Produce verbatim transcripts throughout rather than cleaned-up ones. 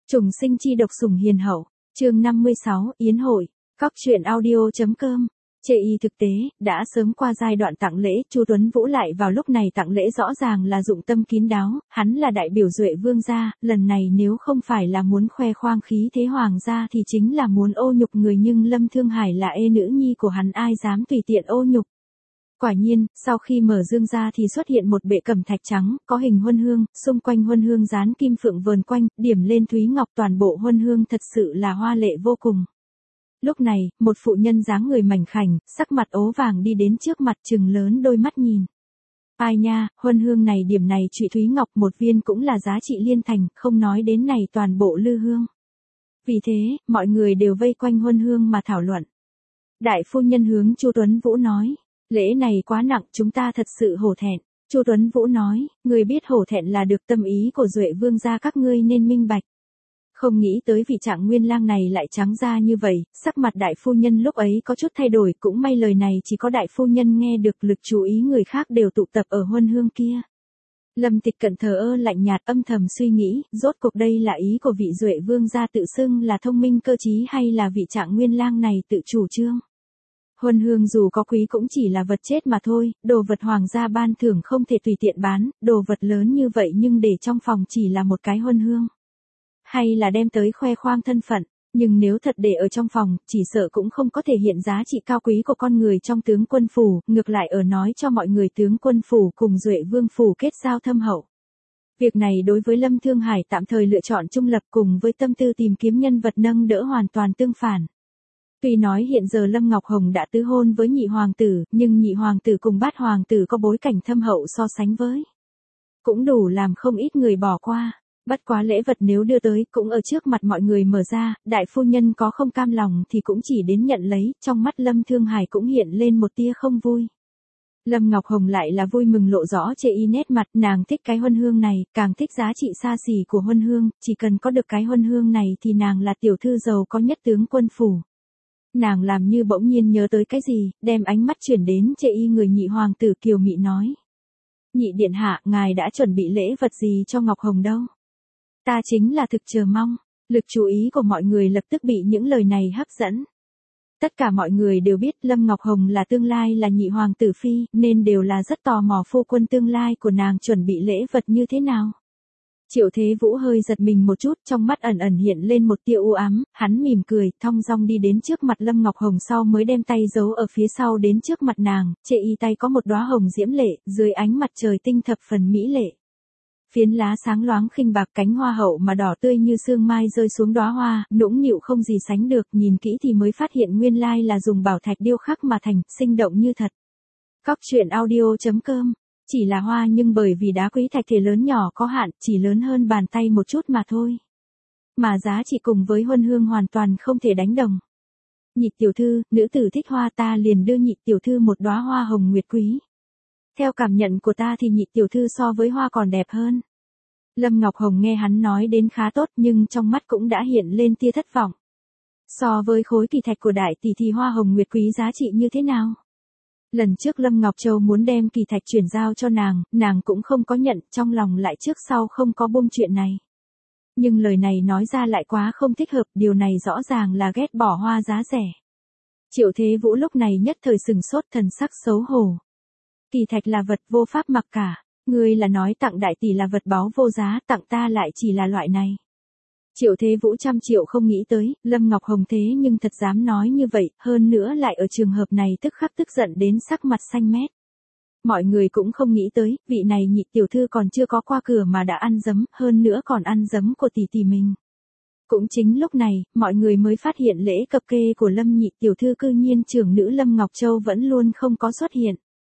Trùng sinh chi độc sủng hiền hậu, chương năm mươi sáu, Yến hội, Cóc truyện audio.com. Chê y thực tế, đã sớm qua giai đoạn tặng lễ, Chu Tuấn Vũ lại vào lúc này tặng lễ rõ ràng là dụng tâm kín đáo, hắn là đại biểu Duệ Vương gia, lần này nếu không phải là muốn khoe khoang khí thế hoàng gia thì chính là muốn ô nhục người, nhưng Lâm Thương Hải là ê nữ nhi của hắn, ai dám tùy tiện ô nhục. Quả nhiên, sau khi mở dương ra thì xuất hiện một bệ cẩm thạch trắng, có hình huân hương, xung quanh huân hương dán kim phượng vờn quanh, điểm lên thúy ngọc, toàn bộ huân hương thật sự là hoa lệ vô cùng. Lúc này, một phụ nhân dáng người mảnh khảnh, sắc mặt ố vàng đi đến trước mặt, trừng lớn đôi mắt nhìn. Ai nha, huân hương này điểm này trụy thúy ngọc một viên cũng là giá trị liên thành, không nói đến này toàn bộ lư hương. Vì thế, mọi người đều vây quanh huân hương mà thảo luận. Đại phu nhân hướng Chu Tuấn Vũ nói. Lễ này quá nặng, chúng ta thật sự hổ thẹn. Chu Tuấn Vũ nói, người biết hổ thẹn là được, tâm ý của Duệ Vương gia các ngươi nên minh bạch. Không nghĩ tới vị Trạng Nguyên Lang này lại trắng ra như vậy, sắc mặt đại phu nhân lúc ấy có chút thay đổi, cũng may lời này chỉ có đại phu nhân nghe được, lực chú ý người khác đều tụ tập ở huân hương kia. Lâm Tịch Cận thờ ơ lạnh nhạt, âm thầm suy nghĩ, rốt cuộc đây là ý của vị Duệ Vương gia tự xưng là thông minh cơ trí hay là vị Trạng Nguyên Lang này tự chủ trương. Huân hương dù có quý cũng chỉ là vật chết mà thôi, đồ vật hoàng gia ban thưởng không thể tùy tiện bán, đồ vật lớn như vậy nhưng để trong phòng chỉ là một cái huân hương. Hay là đem tới khoe khoang thân phận, nhưng nếu thật để ở trong phòng, chỉ sợ cũng không có thể hiện giá trị cao quý của con người trong tướng quân phủ, ngược lại ở nói cho mọi người tướng quân phủ cùng Duệ Vương phủ kết giao thâm hậu. Việc này đối với Lâm Thương Hải tạm thời lựa chọn trung lập cùng với tâm tư tìm kiếm nhân vật nâng đỡ hoàn toàn tương phản. Tuy nói hiện giờ Lâm Ngọc Hồng đã tứ hôn với nhị hoàng tử, nhưng nhị hoàng tử cùng bát hoàng tử có bối cảnh thâm hậu so sánh với. Cũng đủ làm không ít người bỏ qua. Bất quá lễ vật nếu đưa tới cũng ở trước mặt mọi người mở ra, đại phu nhân có không cam lòng thì cũng chỉ đến nhận lấy, trong mắt Lâm Thương Hải cũng hiện lên một tia không vui. Lâm Ngọc Hồng lại là vui mừng lộ rõ chê y nét mặt, nàng thích cái huân hương này, càng thích giá trị xa xỉ của huân hương, chỉ cần có được cái huân hương này thì nàng là tiểu thư giàu có nhất tướng quân phủ. Nàng làm như bỗng nhiên nhớ tới cái gì, đem ánh mắt chuyển đến chê y người nhị hoàng tử kiều mị nói. Nhị điện hạ, ngài đã chuẩn bị lễ vật gì cho Ngọc Hồng đâu? Ta chính là thực chờ mong. Lực chú ý của mọi người lập tức bị những lời này hấp dẫn. Tất cả mọi người đều biết Lâm Ngọc Hồng là tương lai là nhị hoàng tử phi, nên đều là rất tò mò phu quân tương lai của nàng chuẩn bị lễ vật như thế nào. Triệu Thế Vũ hơi giật mình một chút, trong mắt ẩn ẩn hiện lên một tia u ám, hắn mỉm cười, thong dong đi đến trước mặt Lâm Ngọc Hồng, sau mới đem tay giấu ở phía sau đến trước mặt nàng, chê y tay có một đóa hồng diễm lệ, dưới ánh mặt trời tinh thập phần mỹ lệ. Phiến lá sáng loáng khinh bạc, cánh hoa hậu mà đỏ tươi như sương mai rơi xuống đóa hoa, nũng nịu không gì sánh được, nhìn kỹ thì mới phát hiện nguyên lai là dùng bảo thạch điêu khắc mà thành, sinh động như thật. Cóc truyện audio.com. Chỉ là hoa nhưng bởi vì đá quý thạch thể lớn nhỏ có hạn, chỉ lớn hơn bàn tay một chút mà thôi. Mà giá trị cùng với huân hương hoàn toàn không thể đánh đồng. Nhị tiểu thư, nữ tử thích hoa, ta liền đưa nhị tiểu thư một đóa hoa hồng nguyệt quý. Theo cảm nhận của ta thì nhị tiểu thư so với hoa còn đẹp hơn. Lâm Ngọc Hồng nghe hắn nói đến khá tốt, nhưng trong mắt cũng đã hiện lên tia thất vọng. So với khối kỳ thạch của đại tỷ thì hoa hồng nguyệt quý giá trị như thế nào? Lần trước Lâm Ngọc Châu muốn đem kỳ thạch chuyển giao cho nàng, nàng cũng không có nhận, trong lòng lại trước sau không có buông chuyện này. Nhưng lời này nói ra lại quá không thích hợp, điều này rõ ràng là ghét bỏ hoa giá rẻ. Triệu Thế Vũ lúc này nhất thời sừng sốt, thần sắc xấu hổ. Kỳ thạch là vật vô pháp mặc cả, ngươi là nói tặng đại tỷ là vật báu vô giá, tặng ta lại chỉ là loại này. Triệu Thế Vũ trăm triệu không nghĩ tới, Lâm Ngọc Hồng thế nhưng thật dám nói như vậy, hơn nữa lại ở trường hợp này tức khắc tức giận đến sắc mặt xanh mét. Mọi người cũng không nghĩ tới, vị này nhị tiểu thư còn chưa có qua cửa mà đã ăn giấm, hơn nữa còn ăn giấm của tỷ tỷ mình. Cũng chính lúc này, mọi người mới phát hiện lễ cập kê của Lâm nhị tiểu thư cư nhiên trưởng nữ Lâm Ngọc Châu vẫn luôn không có xuất hiện.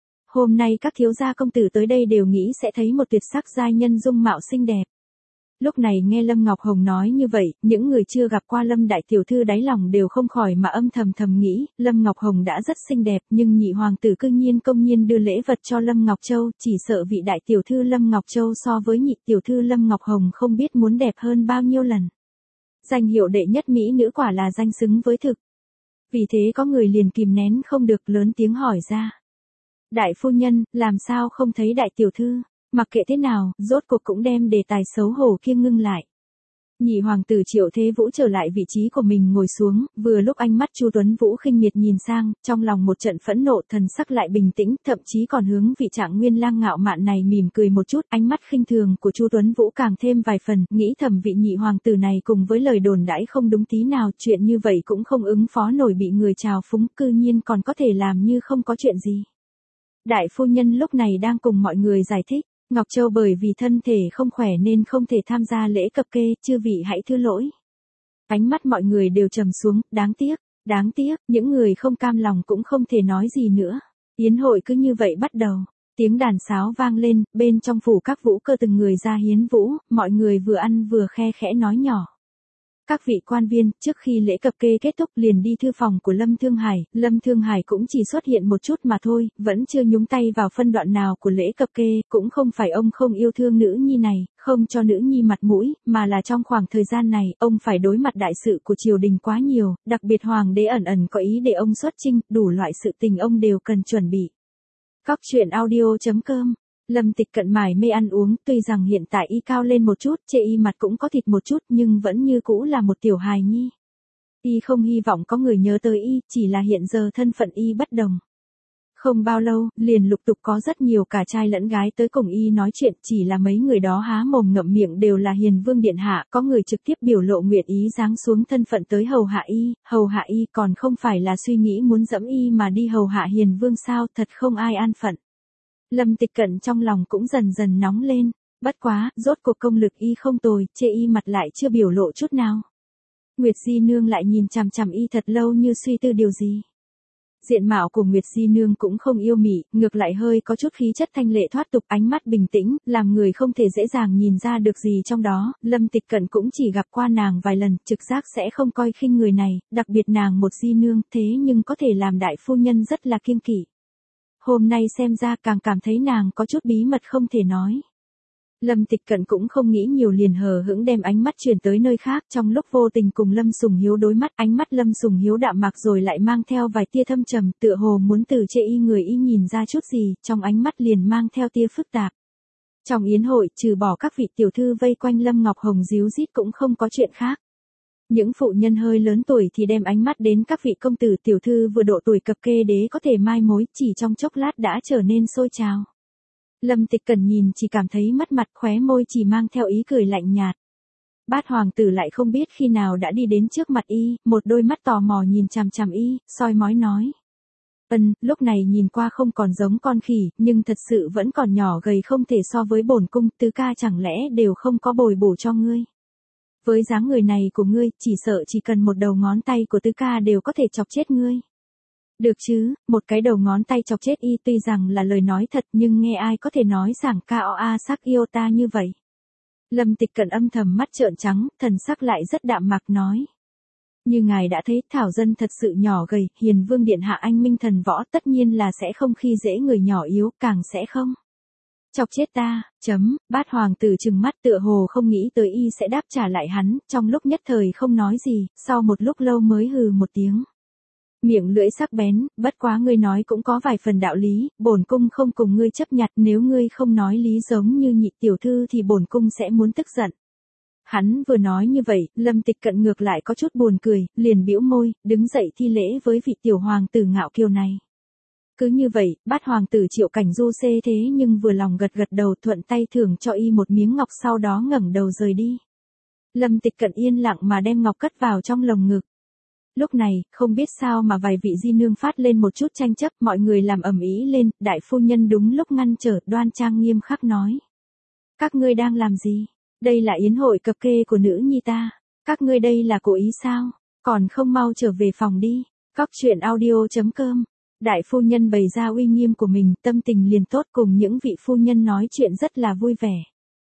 Hôm nay các thiếu gia công tử tới đây đều nghĩ sẽ thấy một tuyệt sắc giai nhân dung mạo xinh đẹp. Lúc này nghe Lâm Ngọc Hồng nói như vậy, những người chưa gặp qua Lâm đại tiểu thư đáy lòng đều không khỏi mà âm thầm thầm nghĩ, Lâm Ngọc Hồng đã rất xinh đẹp, nhưng nhị hoàng tử cư nhiên công nhiên đưa lễ vật cho Lâm Ngọc Châu, chỉ sợ vị đại tiểu thư Lâm Ngọc Châu so với nhị tiểu thư Lâm Ngọc Hồng không biết muốn đẹp hơn bao nhiêu lần. Danh hiệu đệ nhất mỹ nữ quả là danh xứng với thực. Vì thế có người liền kìm nén không được lớn tiếng hỏi ra. Đại phu nhân, làm sao không thấy đại tiểu thư? Mặc kệ thế nào, rốt cuộc cũng đem đề tài xấu hổ kia ngưng lại. Nhị hoàng tử Triệu Thế Vũ trở lại vị trí của mình ngồi xuống, vừa lúc ánh mắt Chu Tuấn Vũ khinh miệt nhìn sang, trong lòng một trận phẫn nộ, thần sắc lại bình tĩnh, thậm chí còn hướng vị Trạng Nguyên Lang ngạo mạn này mỉm cười một chút, ánh mắt khinh thường của Chu Tuấn Vũ càng thêm vài phần, nghĩ thầm vị nhị hoàng tử này cùng với lời đồn đãi không đúng tí nào, chuyện như vậy cũng không ứng phó nổi, bị người trào phúng, cư nhiên còn có thể làm như không có chuyện gì. Đại phu nhân lúc này đang cùng mọi người giải thích. Ngọc Châu bởi vì thân thể không khỏe nên không thể tham gia lễ cập kê, chư vị hãy thứ lỗi. Ánh mắt mọi người đều trầm xuống, đáng tiếc, đáng tiếc, những người không cam lòng cũng không thể nói gì nữa. Yến hội cứ như vậy bắt đầu, tiếng đàn sáo vang lên, bên trong phủ các vũ cơ từng người ra hiến vũ, mọi người vừa ăn vừa khe khẽ nói nhỏ. Các vị quan viên, trước khi lễ cập kê kết thúc liền đi thư phòng của Lâm Thương Hải, Lâm Thương Hải cũng chỉ xuất hiện một chút mà thôi, vẫn chưa nhúng tay vào phân đoạn nào của lễ cập kê, cũng không phải ông không yêu thương nữ nhi này, không cho nữ nhi mặt mũi, mà là trong khoảng thời gian này, ông phải đối mặt đại sự của triều đình quá nhiều, đặc biệt hoàng đế ẩn ẩn có ý để ông xuất chinh, đủ loại sự tình ông đều cần chuẩn bị. Cóc truyện audio chấm com Lâm Tịch Cận mải mê ăn uống, tuy rằng hiện tại y cao lên một chút, chê y mặt cũng có thịt một chút, nhưng vẫn như cũ là một tiểu hài nhi. Y không hy vọng có người nhớ tới y, chỉ là hiện giờ thân phận y bất đồng. Không bao lâu, liền lục tục có rất nhiều cả trai lẫn gái tới cùng y nói chuyện, chỉ là mấy người đó há mồm ngậm miệng đều là Hiền Vương điện hạ, có người trực tiếp biểu lộ nguyện ý giáng xuống thân phận tới hầu hạ y, hầu hạ y còn không phải là suy nghĩ muốn dẫm y mà đi hầu hạ Hiền Vương sao, thật không ai an phận. Lâm Tịch Cận trong lòng cũng dần dần nóng lên, bất quá, rốt cuộc công lực y không tồi, chê y mặt lại chưa biểu lộ chút nào. Nguyệt Di Nương lại nhìn chằm chằm y thật lâu như suy tư điều gì. Diện mạo của Nguyệt Di Nương cũng không yêu mị, ngược lại hơi có chút khí chất thanh lệ thoát tục, ánh mắt bình tĩnh, làm người không thể dễ dàng nhìn ra được gì trong đó. Lâm Tịch Cận cũng chỉ gặp qua nàng vài lần, trực giác sẽ không coi khinh người này, đặc biệt nàng một Di Nương, thế nhưng có thể làm đại phu nhân rất là kiêng kỵ. Hôm nay xem ra càng cảm thấy nàng có chút bí mật không thể nói. Lâm Tịch Cận cũng không nghĩ nhiều liền hờ hững đem ánh mắt chuyển tới nơi khác, trong lúc vô tình cùng Lâm Sùng Hiếu đối mắt, ánh mắt Lâm Sùng Hiếu đạm mạc rồi lại mang theo vài tia thâm trầm, tựa hồ muốn từ chê y người y nhìn ra chút gì, trong ánh mắt liền mang theo tia phức tạp. Trong yến hội, trừ bỏ các vị tiểu thư vây quanh Lâm Ngọc Hồng díu dít cũng không có chuyện khác. Những phụ nhân hơi lớn tuổi thì đem ánh mắt đến các vị công tử tiểu thư vừa độ tuổi cập kê đế có thể mai mối, chỉ trong chốc lát đã trở nên sôi trào. Lâm Tịch Cẩn nhìn chỉ cảm thấy mất mặt, khóe môi chỉ mang theo ý cười lạnh nhạt. Bát hoàng tử lại không biết khi nào đã đi đến trước mặt y, một đôi mắt tò mò nhìn chằm chằm y, soi mói nói. Ân, lúc này nhìn qua không còn giống con khỉ, nhưng thật sự vẫn còn nhỏ gầy không thể so với bổn cung, tứ ca chẳng lẽ đều không có bồi bổ cho ngươi. Với dáng người này của ngươi, chỉ sợ chỉ cần một đầu ngón tay của tứ ca đều có thể chọc chết ngươi. Được chứ, một cái đầu ngón tay chọc chết y tuy rằng là lời nói thật nhưng nghe ai có thể nói sảng ca o a sắc yêu ta như vậy. Lâm Tịch Cận âm thầm mắt trợn trắng, thần sắc lại rất đạm mạc nói. Như ngài đã thấy, thảo dân thật sự nhỏ gầy, Hiền Vương điện hạ anh minh thần võ tất nhiên là sẽ không khi dễ người nhỏ yếu, càng sẽ không chọc chết ta, chấm, bát hoàng tử trừng mắt tựa hồ không nghĩ tới y sẽ đáp trả lại hắn, trong lúc nhất thời không nói gì, sau một lúc lâu mới hừ một tiếng. Miệng lưỡi sắc bén, bất quá ngươi nói cũng có vài phần đạo lý, bổn cung không cùng ngươi chấp nhặt, nếu ngươi không nói lý giống như nhị tiểu thư thì bổn cung sẽ muốn tức giận. Hắn vừa nói như vậy, Lâm Tịch Cận ngược lại có chút buồn cười, liền bĩu môi, đứng dậy thi lễ với vị tiểu hoàng tử ngạo kiều này. Cứ như vậy, bát hoàng tử Triệu Cảnh Du xê thế nhưng vừa lòng gật gật đầu, thuận tay thưởng cho y một miếng ngọc, sau đó ngẩng đầu rời đi. Lâm Tịch Cận yên lặng mà đem ngọc cất vào trong lồng ngực. Lúc này, không biết sao mà vài vị di nương phát lên một chút tranh chấp, mọi người làm ầm ĩ lên, đại phu nhân đúng lúc ngăn trở, đoan trang nghiêm khắc nói. Các ngươi đang làm gì? Đây là yến hội cập kê của nữ nhi ta. Các ngươi đây là cố ý sao? Còn không mau trở về phòng đi. Cóc truyện audio chấm com Đại phu nhân bày ra uy nghiêm của mình, tâm tình liền tốt, cùng những vị phu nhân nói chuyện rất là vui vẻ.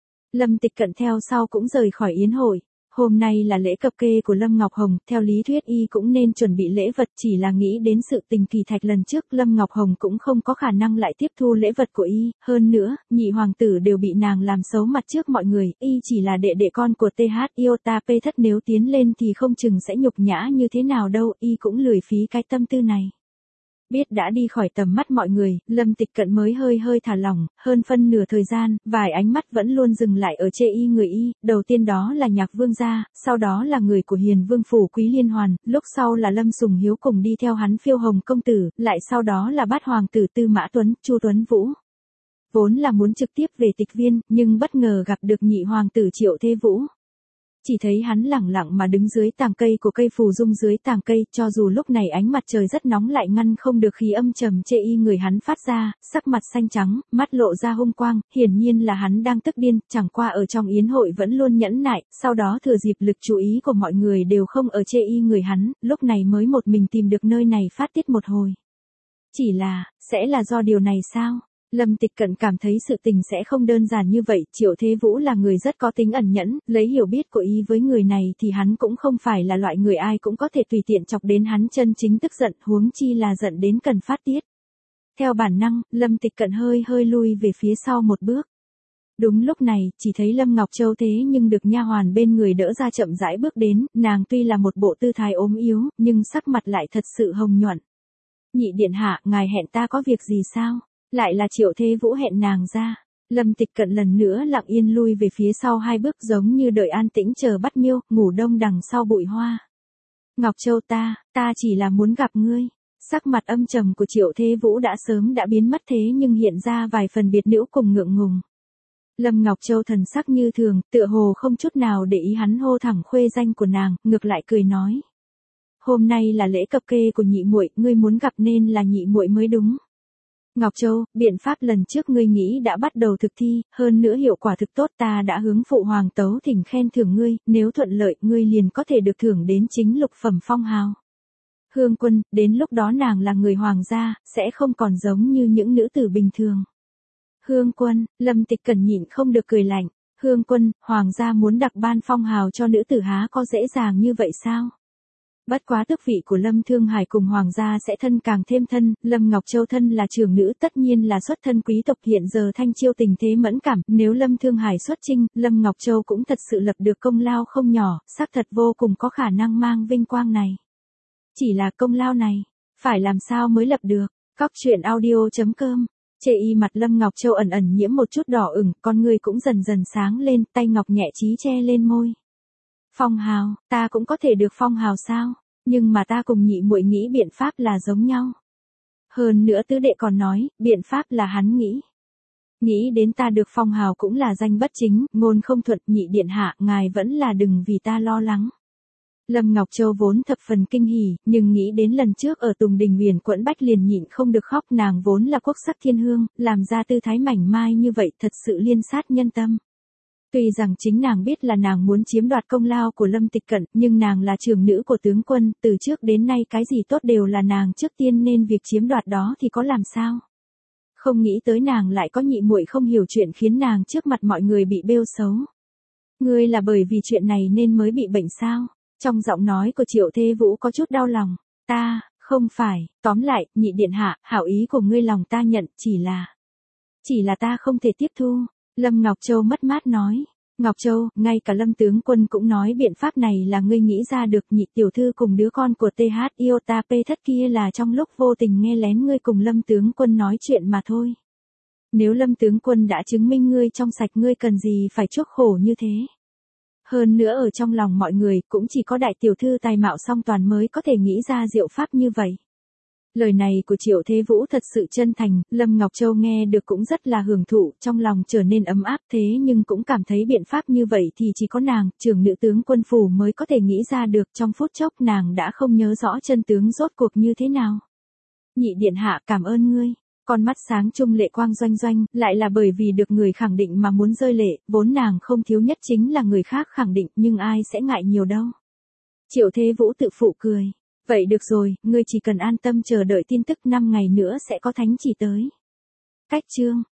Lâm Tịch Cận theo sau cũng rời khỏi yến hội. Hôm nay là lễ cập kê của Lâm Ngọc Hồng, theo lý thuyết y cũng nên chuẩn bị lễ vật, chỉ là nghĩ đến sự tình kỳ thạch lần trước, Lâm Ngọc Hồng cũng không có khả năng lại tiếp thu lễ vật của y, hơn nữa, nhị hoàng tử đều bị nàng làm xấu mặt trước mọi người, y chỉ là đệ đệ con của tê hát Iota P thất, nếu tiến lên thì không chừng sẽ nhục nhã như thế nào đâu, y cũng lười phí cái tâm tư này. Biết đã đi khỏi tầm mắt mọi người, Lâm Tịch Cận mới hơi hơi thả lỏng, hơn phân nửa thời gian, vài ánh mắt vẫn luôn dừng lại ở Chê Y người Y, đầu tiên đó là Nhạc Vương gia, sau đó là người của Hiền Vương phủ Quý Liên Hoàn, lúc sau là Lâm Sùng Hiếu cùng đi theo hắn Phiêu Hồng công tử, lại sau đó là Bát hoàng tử Tư Mã Tuấn, Chu Tuấn Vũ. Vốn là muốn trực tiếp về Tịch Viên, nhưng bất ngờ gặp được nhị hoàng tử Triệu Thế Vũ. Chỉ thấy hắn lẳng lặng mà đứng dưới tàng cây của cây phù dung dưới tàng cây, cho dù lúc này ánh mặt trời rất nóng lại ngăn không được khí âm trầm Chê Y người hắn phát ra, sắc mặt xanh trắng, mắt lộ ra hung quang, hiển nhiên là hắn đang tức điên, chẳng qua ở trong yến hội vẫn luôn nhẫn nại, sau đó thừa dịp lực chú ý của mọi người đều không ở Chê Y người hắn, lúc này mới một mình tìm được nơi này phát tiết một hồi. Chỉ là, sẽ là do điều này sao? Lâm Tịch Cận cảm thấy sự tình sẽ không đơn giản như vậy, Triệu Thế Vũ là người rất có tính ẩn nhẫn, lấy hiểu biết của y với người này thì hắn cũng không phải là loại người ai cũng có thể tùy tiện chọc đến hắn chân chính tức giận, huống chi là giận đến cần phát tiết. Theo bản năng, Lâm Tịch Cận hơi hơi lui về phía sau một bước. Đúng lúc này, chỉ thấy Lâm Ngọc Châu thế nhưng được nha hoàn bên người đỡ ra chậm rãi bước đến, nàng tuy là một bộ tư thái ốm yếu, nhưng sắc mặt lại thật sự hồng nhuận. Nhị điện hạ, ngài hẹn ta có việc gì sao? Lại là Triệu Thế Vũ hẹn nàng ra. Lâm Tịch Cận lần nữa lặng yên lui về phía sau hai bước giống như đợi an tĩnh chờ bắt miêu, ngủ đông đằng sau bụi hoa. Ngọc Châu ta, ta chỉ là muốn gặp ngươi. Sắc mặt âm trầm của Triệu Thế Vũ đã sớm đã biến mất thế nhưng hiện ra vài phần biệt nữ cùng ngượng ngùng. Lâm Ngọc Châu thần sắc như thường, tựa hồ không chút nào để ý hắn hô thẳng khuê danh của nàng, ngược lại cười nói. Hôm nay là lễ cập kê của nhị muội, ngươi muốn gặp nên là nhị muội mới đúng. Ngọc Châu, biện pháp lần trước ngươi nghĩ đã bắt đầu thực thi, hơn nữa hiệu quả thực tốt, ta đã hướng phụ hoàng tấu thỉnh khen thưởng ngươi, nếu thuận lợi ngươi liền có thể được thưởng đến chính lục phẩm phong hào. Hương Quân, đến lúc đó nàng là người hoàng gia, sẽ không còn giống như những nữ tử bình thường. Hương Quân, Lâm Tịch Cẩn nhịn không được cười lạnh. Hương Quân, hoàng gia muốn đặc ban phong hào cho nữ tử há có dễ dàng như vậy sao? Bất quá tước vị của Lâm Thương Hải cùng hoàng gia sẽ thân càng thêm thân, Lâm Ngọc Châu thân là trưởng nữ tất nhiên là xuất thân quý tộc, hiện giờ Thanh Chiêu tình thế mẫn cảm, nếu Lâm Thương Hải xuất chinh, Lâm Ngọc Châu cũng thật sự lập được công lao không nhỏ, xác thật vô cùng có khả năng mang vinh quang này. Chỉ là công lao này, phải làm sao mới lập được? Cóc truyện audio chấm com. Chê Y mặt Lâm Ngọc Châu ẩn ẩn nhiễm một chút đỏ ửng, con người cũng dần dần sáng lên, tay ngọc nhẹ chí che lên môi. Phong hào, ta cũng có thể được phong hào sao? Nhưng mà ta cùng nhị muội nghĩ biện pháp là giống nhau. Hơn nữa tứ đệ còn nói, biện pháp là hắn nghĩ. Nghĩ đến ta được phong hào cũng là danh bất chính, ngôn không thuận, nhị điện hạ, ngài vẫn là đừng vì ta lo lắng. Lâm Ngọc Châu vốn thập phần kinh hỉ, nhưng nghĩ đến lần trước ở Tùng Đình Huyền Quận Bách liền nhịn không được khóc, nàng vốn là quốc sắc thiên hương, làm ra tư thái mảnh mai như vậy thật sự liên sát nhân tâm. Tuy rằng chính nàng biết là nàng muốn chiếm đoạt công lao của Lâm Tịch Cận, nhưng nàng là trưởng nữ của tướng quân, từ trước đến nay cái gì tốt đều là nàng trước tiên nên việc chiếm đoạt đó thì có làm sao. Không nghĩ tới nàng lại có nhị muội không hiểu chuyện khiến nàng trước mặt mọi người bị bêu xấu. Ngươi là bởi vì chuyện này nên mới bị bệnh sao? Trong giọng nói của Triệu Thế Vũ có chút đau lòng. Ta, không phải, tóm lại, nhị điện hạ, hảo ý của ngươi lòng ta nhận, chỉ là... Chỉ là ta không thể tiếp thu. Lâm Ngọc Châu mất mát nói. Ngọc Châu, ngay cả Lâm tướng quân cũng nói biện pháp này là ngươi nghĩ ra được, nhị tiểu thư cùng đứa con của tê hát Iota P thất kia là trong lúc vô tình nghe lén ngươi cùng Lâm tướng quân nói chuyện mà thôi. Nếu Lâm tướng quân đã chứng minh ngươi trong sạch, ngươi cần gì phải chuốc khổ như thế. Hơn nữa ở trong lòng mọi người cũng chỉ có đại tiểu thư tài mạo song toàn mới có thể nghĩ ra diệu pháp như vậy. Lời này của Triệu Thế Vũ thật sự chân thành, Lâm Ngọc Châu nghe được cũng rất là hưởng thụ, trong lòng trở nên ấm áp, thế nhưng cũng cảm thấy biện pháp như vậy thì chỉ có nàng, trưởng nữ tướng quân phủ mới có thể nghĩ ra được, trong phút chốc nàng đã không nhớ rõ chân tướng rốt cuộc như thế nào. Nhị điện hạ, cảm ơn ngươi. Con mắt sáng trung lệ quang doanh doanh, lại là bởi vì được người khẳng định mà muốn rơi lệ, vốn nàng không thiếu nhất chính là người khác khẳng định, nhưng ai sẽ ngại nhiều đâu. Triệu Thế Vũ tự phụ cười. Vậy được rồi, ngươi chỉ cần an tâm chờ đợi tin tức, năm ngày nữa sẽ có thánh chỉ tới. Cách chương.